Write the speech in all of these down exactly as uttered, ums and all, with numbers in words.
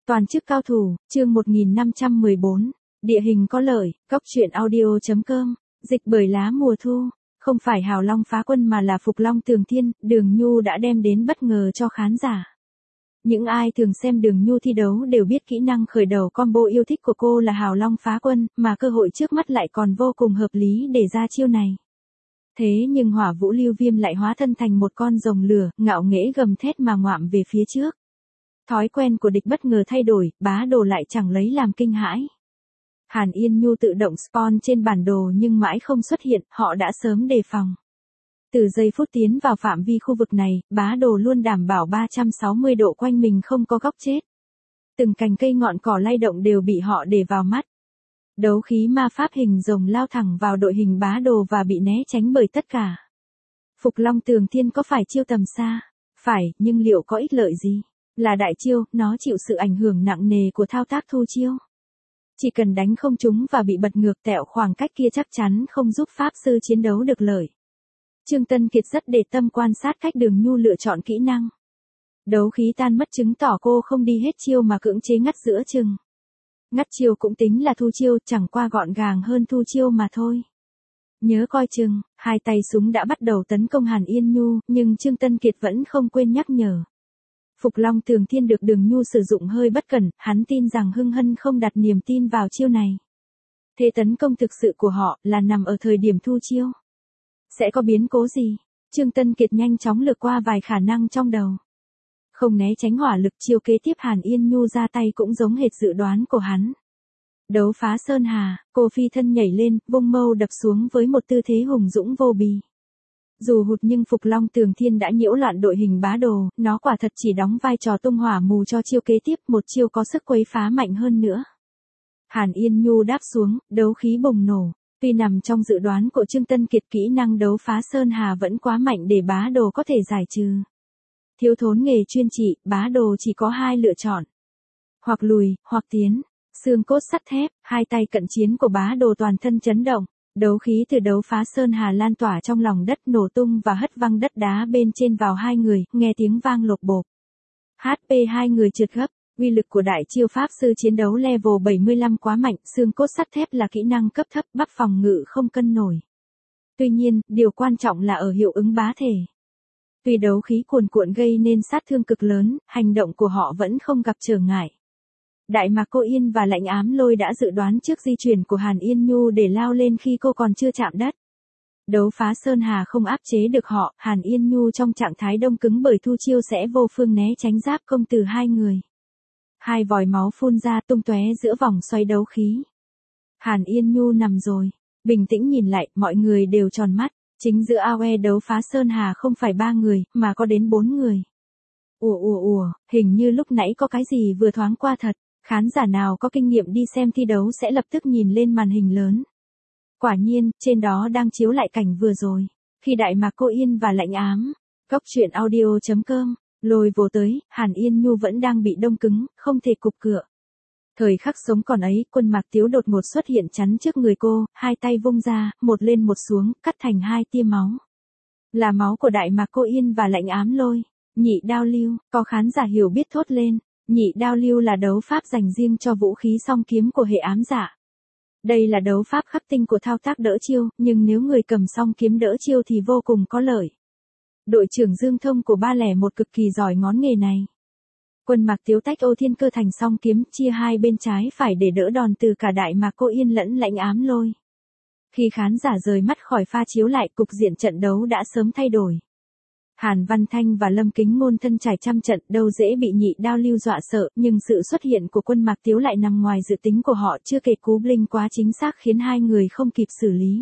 Toàn chức cao thủ, chương một nghìn năm trăm mười bốn, địa hình có lợi, góc truyện audio.com, dịch bởi lá mùa thu, không phải Hào Long phá quân mà là Phục Long Tường Thiên, Đường Nhu đã đem đến bất ngờ cho khán giả. Những ai thường xem Đường Nhu thi đấu đều biết kỹ năng khởi đầu combo yêu thích của cô là Hào Long phá quân, mà cơ hội trước mắt lại còn vô cùng hợp lý để ra chiêu này. Thế nhưng Hỏa Vũ Lưu Viêm lại hóa thân thành một con rồng lửa, ngạo nghễ gầm thét mà ngoạm về phía trước. Thói quen của địch bất ngờ thay đổi, bá đồ lại chẳng lấy làm kinh hãi. Hàn Yên Nhu tự động spawn trên bản đồ nhưng mãi không xuất hiện, họ đã sớm đề phòng. Từ giây phút tiến vào phạm vi khu vực này, bá đồ luôn đảm bảo ba trăm sáu mươi độ quanh mình không có góc chết. Từng cành cây ngọn cỏ lay động đều bị họ để vào mắt. Đấu khí ma pháp hình rồng lao thẳng vào đội hình bá đồ và bị né tránh bởi tất cả. Phục Long Tường Thiên có phải chiêu tầm xa? Phải, nhưng liệu có ích lợi gì? Là đại chiêu, nó chịu sự ảnh hưởng nặng nề của thao tác thu chiêu. Chỉ cần đánh không trúng và bị bật ngược tẹo khoảng cách kia chắc chắn không giúp pháp sư chiến đấu được lợi. Trương Tân Kiệt rất để tâm quan sát cách Đường Nhu lựa chọn kỹ năng. Đấu khí tan mất chứng tỏ cô không đi hết chiêu mà cưỡng chế ngắt giữa chừng. Ngắt chiêu cũng tính là thu chiêu, chẳng qua gọn gàng hơn thu chiêu mà thôi. Nhớ coi chừng, hai tay súng đã bắt đầu tấn công Hàn Yên Nhu, nhưng Trương Tân Kiệt vẫn không quên nhắc nhở. Phục Long Tường Thiên được Đường Nhu sử dụng hơi bất cẩn, hắn tin rằng Hưng Hân không đặt niềm tin vào chiêu này. Thế tấn công thực sự của họ là nằm ở thời điểm thu chiêu. Sẽ có biến cố gì? Trương Tân Kiệt nhanh chóng lược qua vài khả năng trong đầu. Không né tránh hỏa lực, chiêu kế tiếp Hàn Yên Nhu ra tay cũng giống hệt dự đoán của hắn. Đấu phá sơn hà, cô phi thân nhảy lên, vung mâu đập xuống với một tư thế hùng dũng vô bì. Dù hụt nhưng Phục Long Tường Thiên đã nhiễu loạn đội hình bá đồ, nó quả thật chỉ đóng vai trò tung hỏa mù cho chiêu kế tiếp, một chiêu có sức quấy phá mạnh hơn nữa. Hàn Yên Nhu đáp xuống, đấu khí bùng nổ. Tuy nằm trong dự đoán của Trương Tân Kiệt, kỹ năng đấu phá sơn hà vẫn quá mạnh để bá đồ có thể giải trừ. Thiếu thốn nghề chuyên trị, bá đồ chỉ có hai lựa chọn. Hoặc lùi, hoặc tiến. Xương cốt sắt thép, hai tay cận chiến của bá đồ toàn thân chấn động. Đấu khí từ đấu phá sơn hà lan tỏa trong lòng đất, nổ tung và hất văng đất đá bên trên vào hai người, nghe tiếng vang lộp bộp. hát pê hai người trượt gấp, uy lực của đại chiêu pháp sư chiến đấu level bảy mươi lăm quá mạnh, xương cốt sắt thép là kỹ năng cấp thấp, bắp phòng ngự không cân nổi. Tuy nhiên, điều quan trọng là ở hiệu ứng bá thể. Tuy đấu khí cuồn cuộn gây nên sát thương cực lớn, hành động của họ vẫn không gặp trở ngại. Đại Mạc Cô Yên và Lạnh Ám Lôi đã dự đoán trước di chuyển của Hàn Yên Nhu để lao lên khi cô còn chưa chạm đất. Đấu phá sơn hà không áp chế được họ, Hàn Yên Nhu trong trạng thái đông cứng bởi thu chiêu sẽ vô phương né tránh giáp công từ hai người. Hai vòi máu phun ra tung tóe giữa vòng xoay đấu khí. Hàn Yên Nhu nằm rồi, bình tĩnh nhìn lại, mọi người đều tròn mắt, chính giữa a o e đấu phá sơn hà không phải ba người, mà có đến bốn người. Ủa ủa ủa, hình như lúc nãy có cái gì vừa thoáng qua thật. Khán giả nào có kinh nghiệm đi xem thi đấu sẽ lập tức nhìn lên màn hình lớn. Quả nhiên, trên đó đang chiếu lại cảnh vừa rồi. Khi Đại Mạc Cô Yên và Lạnh Ám, góc truyện audio.com, lôi vô tới, Hàn Yên Nhu vẫn đang bị đông cứng, không thể cục cựa. Thời khắc sống còn ấy, Quân Mạc Tiếu đột ngột xuất hiện chắn trước người cô, hai tay vung ra, một lên một xuống, cắt thành hai tia máu. Là máu của Đại Mạc Cô Yên và Lạnh Ám Lôi. Nhị đao lưu, có khán giả hiểu biết thốt lên. Nhị đao lưu là đấu pháp dành riêng cho vũ khí song kiếm của hệ ám dạ. Đây là đấu pháp khắc tinh của thao tác đỡ chiêu, nhưng nếu người cầm song kiếm đỡ chiêu thì vô cùng có lợi. Đội trưởng Dương Thông của ba lẻ một cực kỳ giỏi ngón nghề này. Quân Mạc Tiếu tách Ô Thiên Cơ thành song kiếm, chia hai bên trái phải để đỡ đòn từ cả Đại Mạc Cô Yên lẫn Lạnh Ám Lôi. Khi khán giả rời mắt khỏi pha chiếu lại, cục diện trận đấu đã sớm thay đổi. Hàn Văn Thanh và Lâm Kính Ngôn thân trải trăm trận, đâu dễ bị nhị đao lưu dọa sợ, nhưng sự xuất hiện của Quân Mạc Tiếu lại nằm ngoài dự tính của họ, chưa kể cú blink quá chính xác khiến hai người không kịp xử lý.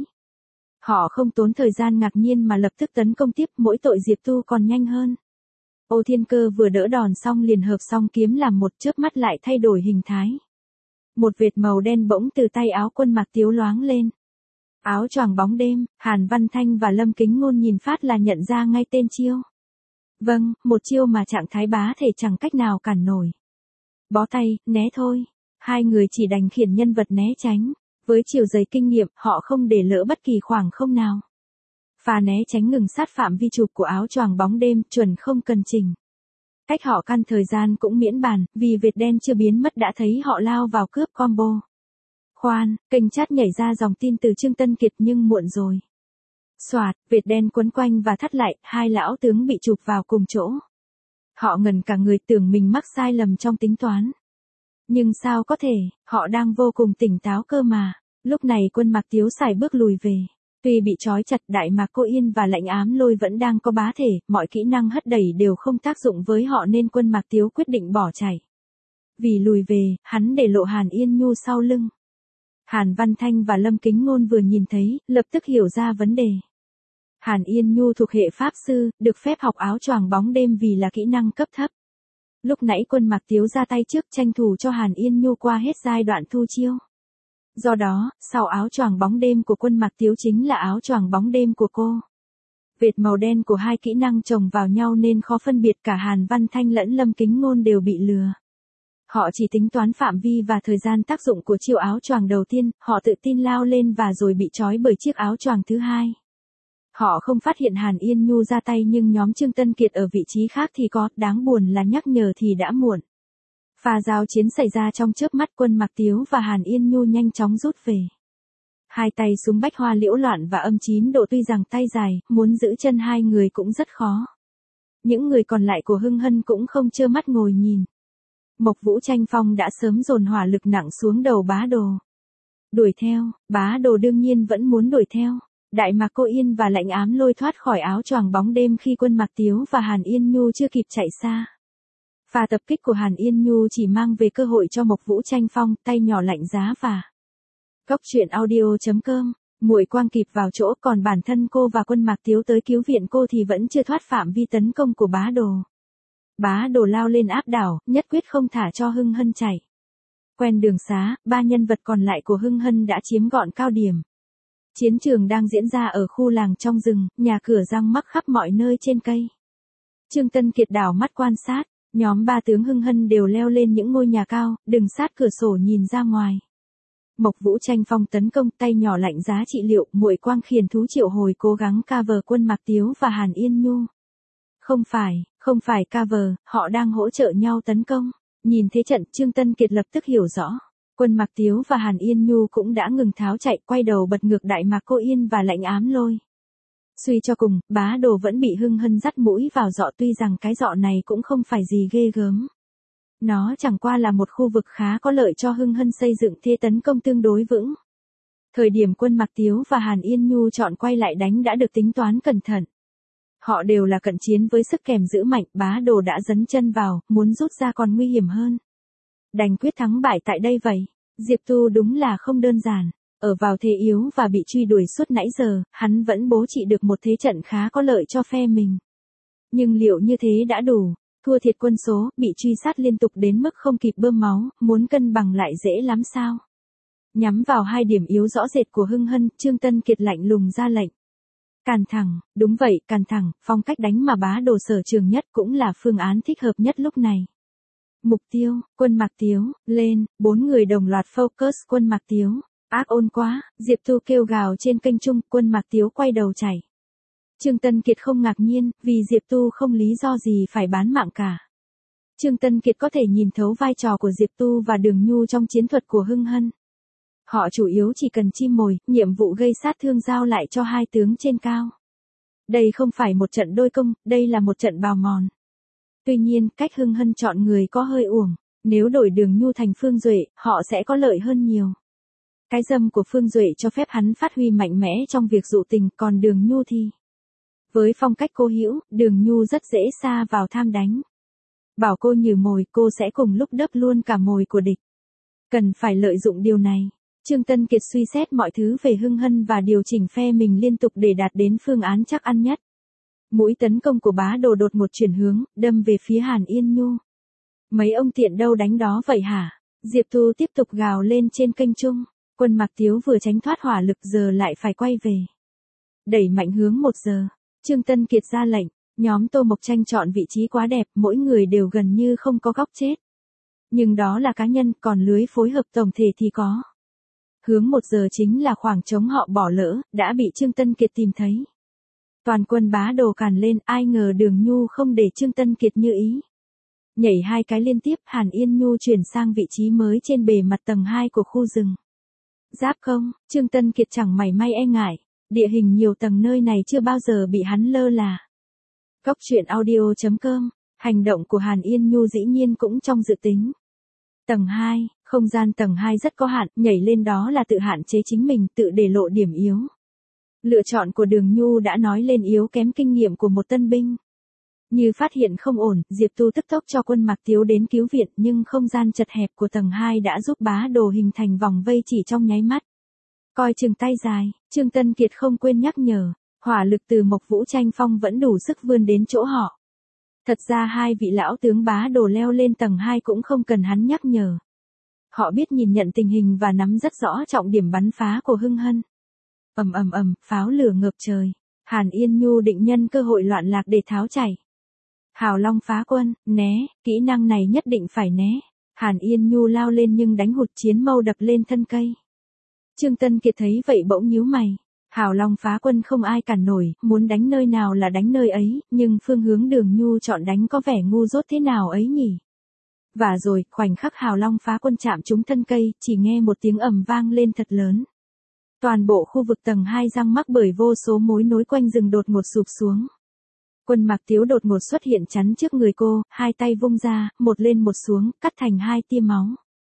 Họ không tốn thời gian ngạc nhiên mà lập tức tấn công tiếp, mỗi tội Diệp Tu còn nhanh hơn. Ô Thiên Cơ vừa đỡ đòn xong liền hợp song kiếm làm một, chớp mắt lại thay đổi hình thái. Một vệt màu đen bỗng từ tay áo Quân Mạc Tiếu loáng lên. Áo choàng bóng đêm, Hàn Văn Thanh và Lâm Kính Ngôn nhìn phát là nhận ra ngay tên chiêu. Vâng, một chiêu mà trạng thái bá thể chẳng cách nào cản nổi. Bó tay, né thôi. Hai người chỉ đành khiển nhân vật né tránh. Với chiều dày kinh nghiệm, họ không để lỡ bất kỳ khoảng không nào. Pha né tránh ngừng sát phạm vi chụp của áo choàng bóng đêm, chuẩn không cần chỉnh. Cách họ căn thời gian cũng miễn bàn, vì Việt đen chưa biến mất đã thấy họ lao vào cướp combo. Khoan, kênh chat nhảy ra dòng tin từ Trương Tân Kiệt nhưng muộn rồi. Soạt, Việt đen quấn quanh và thắt lại, hai lão tướng bị chụp vào cùng chỗ. Họ ngẩn cả người tưởng mình mắc sai lầm trong tính toán. Nhưng sao có thể, họ đang vô cùng tỉnh táo cơ mà. Lúc này Quân Mạc Tiếu xài bước lùi về. Tuy bị trói chặt, Đại Mạc Cô Yên và Lạnh Ám Lôi vẫn đang có bá thể, mọi kỹ năng hất đẩy đều không tác dụng với họ nên Quân Mạc Tiếu quyết định bỏ chạy. Vì lùi về, hắn để lộ Hàn Yên Nhu sau lưng. Hàn Văn Thanh và Lâm Kính Ngôn vừa nhìn thấy, lập tức hiểu ra vấn đề. Hàn Yên Nhu thuộc hệ Pháp Sư, được phép học áo choàng bóng đêm vì là kỹ năng cấp thấp. Lúc nãy Quân Mạc Tiếu ra tay trước tranh thủ cho Hàn Yên Nhu qua hết giai đoạn thu chiêu. Do đó, sau áo choàng bóng đêm của Quân Mạc Tiếu chính là áo choàng bóng đêm của cô. Vệt màu đen của hai kỹ năng chồng vào nhau nên khó phân biệt, cả Hàn Văn Thanh lẫn Lâm Kính Ngôn đều bị lừa. Họ chỉ tính toán phạm vi và thời gian tác dụng của chiêu áo choàng đầu tiên, họ tự tin lao lên và rồi bị trói bởi chiếc áo choàng thứ hai. Họ không phát hiện Hàn Yên Nhu ra tay nhưng nhóm Trương Tân Kiệt ở vị trí khác thì có, đáng buồn là nhắc nhở thì đã muộn. Pha giao chiến xảy ra trong chớp mắt, Quân Mạc Tiếu và Hàn Yên Nhu nhanh chóng rút về. Hai tay súng bách hoa liễu loạn và âm chín độ, tuy rằng tay dài, muốn giữ chân hai người cũng rất khó. Những người còn lại của Hưng Hân cũng không trơ mắt ngồi nhìn. Mộc Vũ Tranh Phong đã sớm dồn hỏa lực nặng xuống đầu Bá Đồ. Đuổi theo, Bá Đồ đương nhiên vẫn muốn đuổi theo. Đại Mạc Cô Yên và Lạnh Ám Lôi thoát khỏi áo choàng bóng đêm khi Quân Mạc Tiếu và Hàn Yên Nhu chưa kịp chạy xa. Pha tập kích của Hàn Yên Nhu chỉ mang về cơ hội cho Mộc Vũ Tranh Phong, tay nhỏ lạnh giá và Góc truyện audio chấm com. Muội Quang kịp vào chỗ, còn bản thân cô và Quân Mạc Tiếu tới cứu viện cô thì vẫn chưa thoát phạm vi tấn công của Bá Đồ. Bá Đồ lao lên áp đảo, nhất quyết không thả cho Hưng Hân chạy. Quen đường xá, ba nhân vật còn lại của Hưng Hân đã chiếm gọn cao điểm. Chiến trường đang diễn ra ở khu làng trong rừng, nhà cửa răng mắc khắp mọi nơi trên cây. Trương Tân Kiệt đảo mắt quan sát, nhóm ba tướng Hưng Hân đều leo lên những ngôi nhà cao, đừng sát cửa sổ nhìn ra ngoài. Mộc Vũ Tranh Phong tấn công, tay nhỏ lạnh giá trị liệu, Muội Quang khiển thú triệu hồi cố gắng cover Quân Mạc Tiếu và Hàn Yên Nhu. Không phải, không phải cover, họ đang hỗ trợ nhau tấn công. Nhìn thế trận, Trương Tân Kiệt lập tức hiểu rõ. Quân Mạc Tiếu và Hàn Yên Nhu cũng đã ngừng tháo chạy, quay đầu bật ngược Đại Mạc Cô Yên và Lạnh Ám Lôi. Suy cho cùng, Bá Đồ vẫn bị Hưng Hân dắt mũi vào dọ, tuy rằng cái dọ này cũng không phải gì ghê gớm. Nó chẳng qua là một khu vực khá có lợi cho Hưng Hân xây dựng thế tấn công tương đối vững. Thời điểm Quân Mạc Tiếu và Hàn Yên Nhu chọn quay lại đánh đã được tính toán cẩn thận. Họ đều là cận chiến với sức kèm giữ mạnh, Bá Đồ đã dấn chân vào, muốn rút ra còn nguy hiểm hơn. Đành quyết thắng bại tại đây vậy. Diệp Tu đúng là không đơn giản. Ở vào thế yếu và bị truy đuổi suốt nãy giờ, hắn vẫn bố trị được một thế trận khá có lợi cho phe mình. Nhưng liệu như thế đã đủ? Thua thiệt quân số, bị truy sát liên tục đến mức không kịp bơm máu, muốn cân bằng lại dễ lắm sao? Nhắm vào hai điểm yếu rõ rệt của Hưng Hân, Trương Tân Kiệt lạnh lùng ra lệnh. Càn thẳng, đúng vậy, càn thẳng, phong cách đánh mà Bá Đồ sở trường nhất cũng là phương án thích hợp nhất lúc này. Mục tiêu, Quân Mạc Tiếu, lên, bốn người đồng loạt focus Quân Mạc Tiếu. Ác ôn quá, Diệp Tu kêu gào trên kênh trung, Quân Mạc Tiếu quay đầu chạy. Trương Tân Kiệt không ngạc nhiên, vì Diệp Tu không lý do gì phải bán mạng cả. Trương Tân Kiệt có thể nhìn thấu vai trò của Diệp Tu và Đường Nhu trong chiến thuật của Hưng Hân. Họ chủ yếu chỉ cần chim mồi, nhiệm vụ gây sát thương giao lại cho hai tướng trên cao. Đây không phải một trận đôi công, đây là một trận bào mòn. Tuy nhiên, cách Hưng Hân chọn người có hơi uổng. Nếu đổi Đường Nhu thành Phương Duệ, họ sẽ có lợi hơn nhiều. Cái dâm của Phương Duệ cho phép hắn phát huy mạnh mẽ trong việc dụ tình, còn Đường Nhu thì... Với phong cách cô hữu, Đường Nhu rất dễ sa vào tham đánh. Bảo cô như mồi, cô sẽ cùng lúc đớp luôn cả mồi của địch. Cần phải lợi dụng điều này. Trương Tân Kiệt suy xét mọi thứ về Hưng Hân và điều chỉnh phe mình liên tục để đạt đến phương án chắc ăn nhất. Mũi tấn công của Bá Đồ đột một chuyển hướng, đâm về phía Hàn Yên Nhu. Mấy ông tiện đâu đánh đó vậy hả? Diệp Tu tiếp tục gào lên trên kênh trung. Quân Mạc Tiếu vừa tránh thoát hỏa lực giờ lại phải quay về. Đẩy mạnh hướng một giờ. Trương Tân Kiệt ra lệnh. Nhóm Tô Mộc Tranh chọn vị trí quá đẹp, mỗi người đều gần như không có góc chết. Nhưng đó là cá nhân, còn lưới phối hợp tổng thể thì có. Hướng một giờ chính là khoảng trống họ bỏ lỡ, đã bị Trương Tân Kiệt tìm thấy. Toàn quân Bá Đồ càn lên, ai ngờ Đường Nhu không để Trương Tân Kiệt như ý. Nhảy hai cái liên tiếp, Hàn Yên Nhu chuyển sang vị trí mới trên bề mặt tầng hai của khu rừng. Giáp công, Trương Tân Kiệt chẳng mảy may e ngại, địa hình nhiều tầng nơi này chưa bao giờ bị hắn lơ là. Cốc truyện audio chấm com, hành động của Hàn Yên Nhu dĩ nhiên cũng trong dự tính. Tầng hai, không gian tầng hai rất có hạn, nhảy lên đó là tự hạn chế chính mình, tự để lộ điểm yếu. Lựa chọn của Đường Nhu đã nói lên yếu kém kinh nghiệm của một tân binh. Như phát hiện không ổn, Diệp Tu tức tốc cho Quân Mạc Tiếu đến cứu viện, nhưng không gian chật hẹp của tầng hai đã giúp bá đồ hình thành vòng vây chỉ trong nháy mắt. Coi chừng tay dài, Trương Tân Kiệt không quên nhắc nhở, hỏa lực từ Mộc Vũ Tranh Phong vẫn đủ sức vươn đến chỗ họ. Thật ra hai vị lão tướng bá đồ leo lên tầng hai cũng không cần hắn nhắc nhở. Họ biết nhìn nhận tình hình và nắm rất rõ trọng điểm bắn phá của Hưng Hân. Ầm ầm ầm, pháo lửa ngập trời. Hàn Yên Nhu định nhân cơ hội loạn lạc để tháo chạy. Hào Long phá quân, né, kỹ năng này nhất định phải né. Hàn Yên Nhu lao lên nhưng đánh hụt chiến mâu đập lên thân cây. Trương Tân Kiệt thấy vậy bỗng nhíu mày. Hào Long phá quân không ai cản nổi, muốn đánh nơi nào là đánh nơi ấy, nhưng phương hướng Đường Nhu chọn đánh có vẻ ngu dốt thế nào ấy nhỉ. Và rồi, khoảnh khắc Hào Long phá quân chạm trúng thân cây, chỉ nghe một tiếng ầm vang lên thật lớn. Toàn bộ khu vực tầng hai răng mắc bởi vô số mối nối quanh rừng đột ngột sụp xuống. Quân Mạc Tiếu đột ngột xuất hiện chắn trước người cô, hai tay vung ra, một lên một xuống, cắt thành hai tia máu.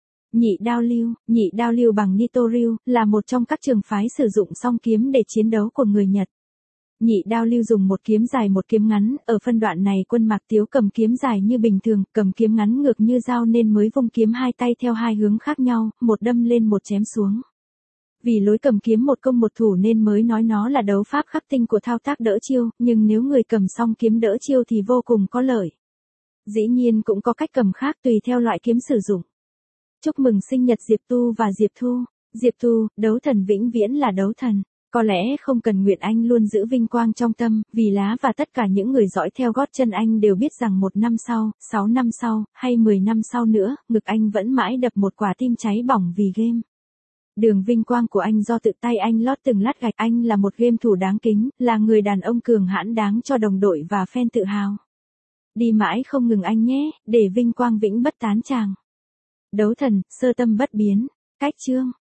Nhị đao lưu, nhị đao lưu bằng Nitoryu, là một trong các trường phái sử dụng song kiếm để chiến đấu của người Nhật. Nhị đao lưu dùng một kiếm dài một kiếm ngắn, ở phân đoạn này Quân Mạc Tiếu cầm kiếm dài như bình thường, cầm kiếm ngắn ngược như dao nên mới vung kiếm hai tay theo hai hướng khác nhau, một đâm lên một chém xuống. Vì lối cầm kiếm một công một thủ nên mới nói nó là đấu pháp khắc tinh của thao tác đỡ chiêu, nhưng nếu người cầm song kiếm đỡ chiêu thì vô cùng có lợi. Dĩ nhiên cũng có cách cầm khác tùy theo loại kiếm sử dụng. Chúc mừng sinh nhật Diệp Tu và Diệp Thu. Diệp Tu, đấu thần vĩnh viễn là đấu thần. Có lẽ không cần nguyện anh luôn giữ vinh quang trong tâm, vì lá và tất cả những người dõi theo gót chân anh đều biết rằng một năm sau, sáu năm sau, hay mười năm sau nữa, ngực anh vẫn mãi đập một quả tim cháy bỏng vì game. Đường vinh quang của anh do tự tay anh lót từng lát gạch, anh là một game thủ đáng kính, là người đàn ông cường hãn đáng cho đồng đội và fan tự hào. Đi mãi không ngừng anh nhé, để vinh quang vĩnh bất tán chàng. Đấu thần, sơ tâm bất biến. Cách chương.